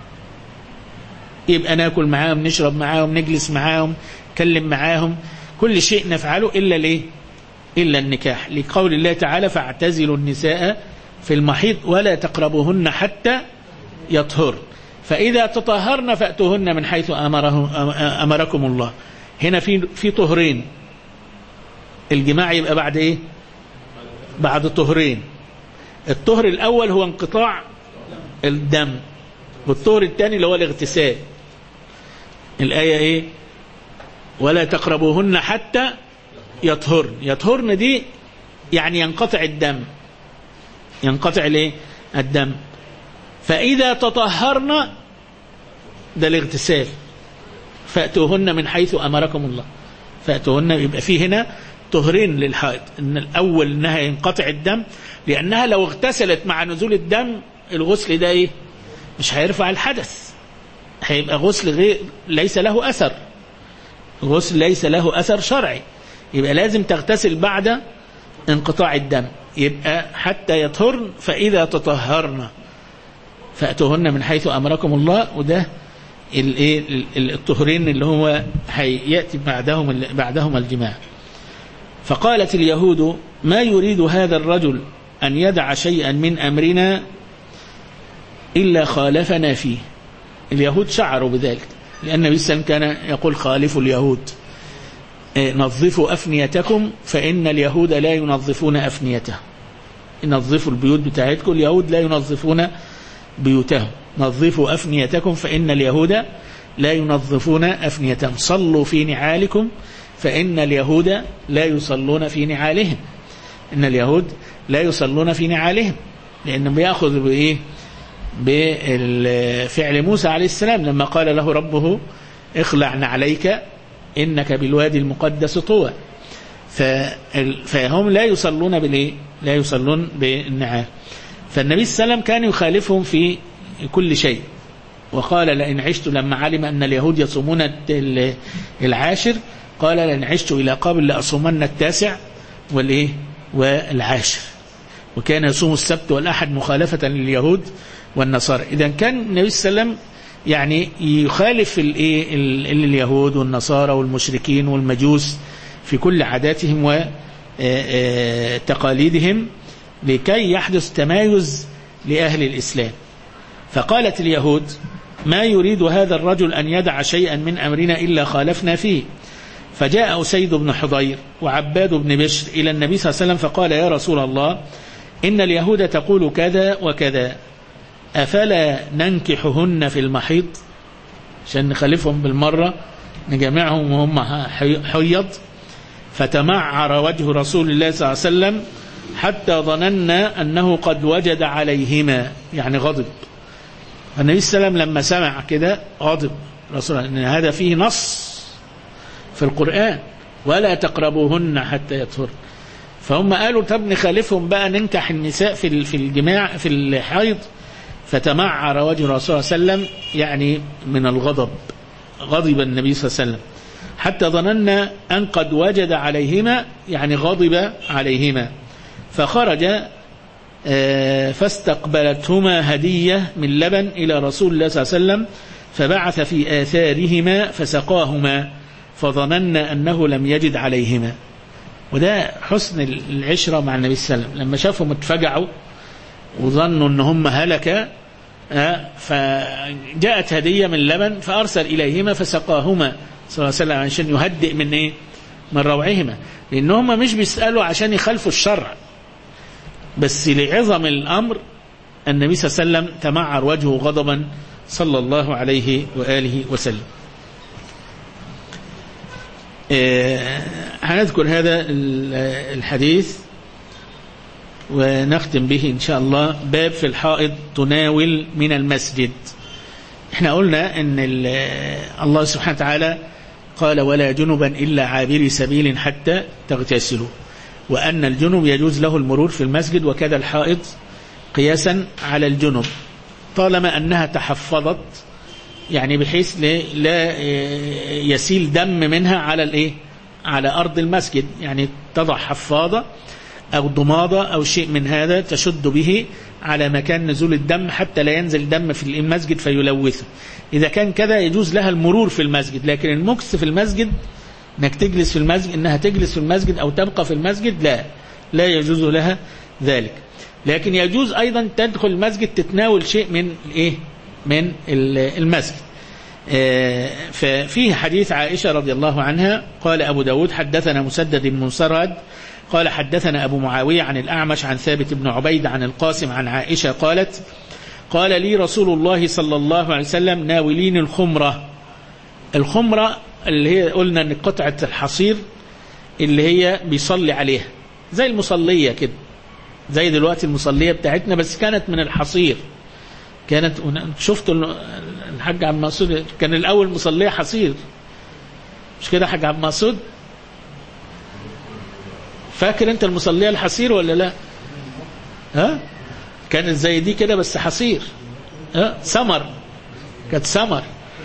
يبقى ناكل معاهم نشرب معاهم نجلس معاهم نتكلم معاهم، كل شيء نفعله إلا النكاح، لقول الله تعالى فاعتزلوا النساء في المحيض ولا تقربوهن حتى يطهر فإذا تطهرن فأتوهن من حيث أمركم الله. هنا في طهرين، الجماع يبقى بعد إيه؟ بعد طهرين. الطهر الأول هو انقطاع الدم، والطهر الثاني اللي هو الاغتسال. الآية إيه؟ ولا تقربوهن حتى يطهرن. يطهرن دي يعني ينقطع الدم، ينقطع الدم. فإذا تطهرن ده الاغتسال، فأتوهن من حيث أمركم الله. فأتوهن يبقى فيه هنا طهرين للحائض، إن الأول إنها ينقطع الدم، لأنها لو اغتسلت مع نزول الدم الغسل ده إيه؟ مش هيرفع الحدث، هيبقى غسل ليس له أثر، غسل ليس له أثر شرعي، يبقى لازم تغتسل بعد انقطاع الدم. يبقى حتى يطهرن فإذا تطهرن فأتوهن من حيث أمركم الله، وده الطهرين اللي هو هيأتي بعدهم الجماع. فقالت اليهود ما يريد هذا الرجل أن يدع شيئا من أمرنا إلا خالفنا فيه. اليهود شعروا بذلك، لأن النبي صلى الله عليه وسلم كان يقول خالفوا اليهود، نظفوا أفنيتكم فإن اليهود لا ينظفون أفنيتهم. نظفوا البيوت بتاعتكم، اليهود لا ينظفون بيوتهم. نظفوا أفنيتكم فإن اليهود لا ينظفون أفنيتهم. صلوا في نعالكم فإن اليهود لا يصلون في نعالهم. إن اليهود لا يصلون في نعالهم، لأنهم بيأخذ بإيه؟ بفعل موسى عليه السلام لما قال له ربه اخلع نعليك إنك بالوادي المقدس طوى. فهم لا يصلون بالإيه؟ لا يصلون بالنعال. فالنبي صلى الله عليه وسلم كان يخالفهم في كل شيء، وقال لئن عشت، لما علم أن اليهود يصومون العاشر قال لئن عشت إلى قبل لأصومن التاسع والإيه؟ والعاشر. وكان يصوم السبت والأحد مخالفة لليهود والنصارى. إذا كان النبي صلى الله عليه وسلم يعني يخالف اليهود والنصارى والمشركين والمجوس في كل عاداتهم وتقاليدهم لكي يحدث تمايز لأهل الإسلام. فقالت اليهود ما يريد هذا الرجل أن يدع شيئا من أمرنا إلا خالفنا فيه. فجاء أسيد بن حضير وعباد بن بشر إلى النبي صلى الله عليه وسلم فقال يا رسول الله إن اليهود تقول كذا وكذا، أفلا ننكحهن في المحيض، عشان نخالفهم بالمرة نجمعهم وهم حيض. فتمعر وجه رسول الله صلى الله عليه وسلم حتى ظننا أنه قد وجد عليهما، يعني غضب. النبي صلى الله عليه وسلم لما سمع كده غضب رسول الله، إن هذا فيه نص في القرآن ولا تقربوهن حتى يطهرن. فهم قالوا طب نخالفهم بقى ننكح النساء في الجماع في الحيض. فتمعر وجه رسول الله صلى الله عليه وسلم يعني من الغضب، غضب النبي صلى الله عليه وسلم حتى ظننا أن قد وجد عليهما، يعني غضب عليهما. فخرج فاستقبلتهما هدية من لبن إلى رسول الله صلى الله عليه وسلم فبعث في آثارهما فسقاهما فظننا أنه لم يجد عليهما. وده حسن العشرة مع النبي صلى الله عليه وسلم. لما شافهم اتفجعوا وظنوا ان هم هلك فجاءت هدية من لبن فأرسل إليهما فسقاهما صلى الله عليه وسلم عشان يهدئ من إيه؟ من روعهما، لأنهم مش بيسألوا عشان يخالفوا الشرع، بس لعظم الأمر النبي صلى الله عليه وسلم تمعر وجهه غضبا صلى الله عليه وآله وسلم. هنذكر هذا الحديث ونختم به إن شاء الله. باب في الحائض تناول من المسجد. احنا قلنا ان الله سبحانه وتعالى قال ولا جنبا إلا عابري سبيل حتى تغتسلوا، وأن الجنب يجوز له المرور في المسجد وكذا الحائض قياسا على الجنب طالما أنها تحفظت، يعني بحيث لا يسيل دم منها على أرض المسجد، يعني تضع حفاضة أو ضماضة أو شيء من هذا تشد به على مكان نزول الدم حتى لا ينزل دم في المسجد فيلوثه. إذا كان كذا يجوز لها المرور في المسجد، لكن المكث في المسجد انك تجلس في المسجد، انها تجلس في المسجد او تبقى في المسجد لا يجوز لها ذلك. لكن يجوز ايضا تدخل المسجد تتناول شيء من المسجد. ففيه حديث عائشة رضي الله عنها قال أبو داود حدثنا مسدد بن مسرهد قال حدثنا أبو معاوية عن الأعمش عن ثابت بن عبيد عن القاسم عن عائشة قالت قال لي رسول الله صلى الله عليه وسلم ناولين الخمرة. الخمرة اللي هي قلنا ان قطعة الحصير اللي هي بيصلي عليها زي المصلية كده، زي دلوقتي المصلية بتاعتنا بس كانت من الحصير. كانت شفتوا الحاج عبد المقصود كان الأول مصلية حصير، مش كده حاج عبد المقصود؟ فاكر انت المصلية الحصير ولا لا؟ ها كانت زي دي كده بس حصير، سمر، كانت سمر.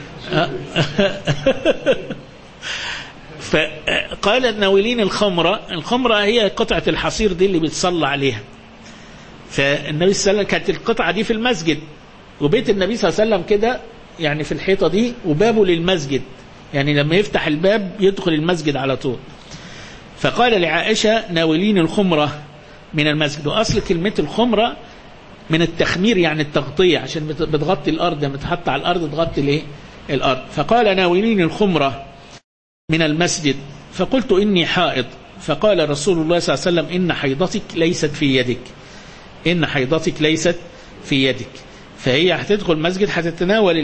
فقال ناولين الخمرة. الخمرة هي قطعة الحصير دي اللي بيتصلى عليها. فالنبي صلى الله عليه وسلم كانت القطعة دي في المسجد، وبيت النبي صلى الله عليه وسلم كده يعني في الحيطة دي، وبابه للمسجد، يعني لما يفتح الباب يدخل المسجد على طول. فقال لعائشة ناولين الخمرة من المسجد. وأصل كلمة الخمرة من التخمير يعني التغطية، عشان بتغطي الأرض، لما تحط على الأرض تغطي الأرض. فقال ناولين الخمرة من المسجد. فقلت إني حائض. فقال رسول الله صلى الله عليه وسلم إن حيضتك ليست في يدك، إن حيضتك ليست في يدك. فهي هتدخل المسجد هتتناول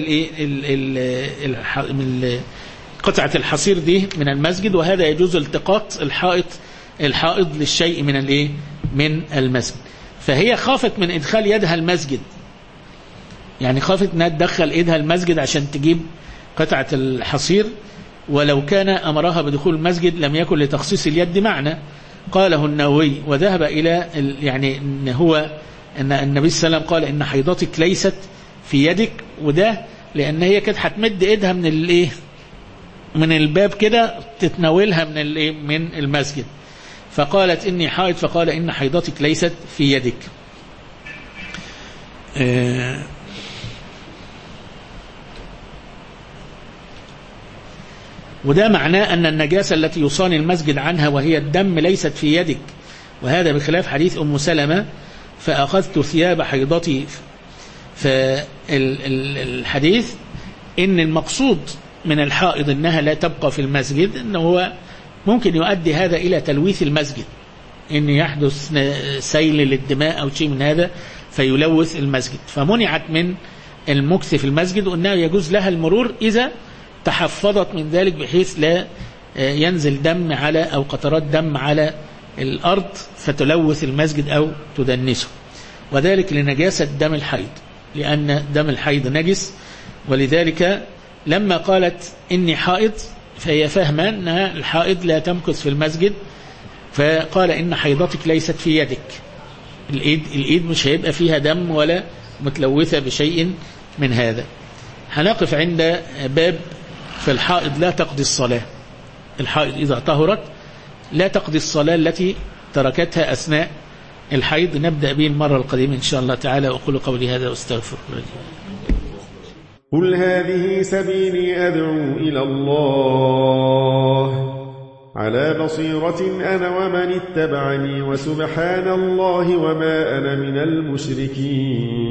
قطعة الحصير دي من المسجد، وهذا يجوز التقاط الحائط الحائض للشيء من المسجد. فهي خافت من إدخال يدها المسجد، يعني خافت أنها تدخل إيدها المسجد عشان تجيب قطعة الحصير، ولو كان أمرها بدخول المسجد لم يكن لتخصيص اليد معنى. قاله النووي وذهب إلى يعني أن النبي صلى الله عليه وسلم قال إن حيضتك ليست في يدك، وده لأن هي كانت هتمد إيدها من الباب كده تتناولها من المسجد، فقالت إني حائض، فقال إن حيضتك ليست في يدك. وده معناه أن النجاسة التي يصاني المسجد عنها وهي الدم ليست في يدك، وهذا بخلاف حديث أم سلمة فأخذت ثياب حيضتي. فالحديث إن المقصود من الحائض إنها لا تبقى في المسجد، إنه هو ممكن يؤدي هذا إلى تلويث المسجد، إن يحدث سيل للدماء أو شيء من هذا فيلوث المسجد، فمنعت من المكث في المسجد، وأنه يجوز لها المرور إذا تحفظت من ذلك بحيث لا ينزل دم أو قطرات دم على الأرض فتلوث المسجد أو تدنسه، وذلك لنجاسة دم الحيض، لأن دم الحيض نجس. ولذلك لما قالت إني حائض فهي فاهمة أن الحائض لا تمكث في المسجد، فقال إن حيضتك ليست في يدك. الإيد مش هيبقى فيها دم ولا متلوثة بشيء من هذا. هنقف عند باب في الحائض لا تقضي الصلاة. الحائض إذا طهرت لا تقضي الصلاة التي تركتها أثناء الحيض. نبدأ به المرة القادمة إن شاء الله تعالى. وأقول قولي هذا واستغفر الله. قل هذه سبيلي أدعو إلى الله على بصيرة أنا ومن اتبعني، وسبحان الله وما أنا من المشركين.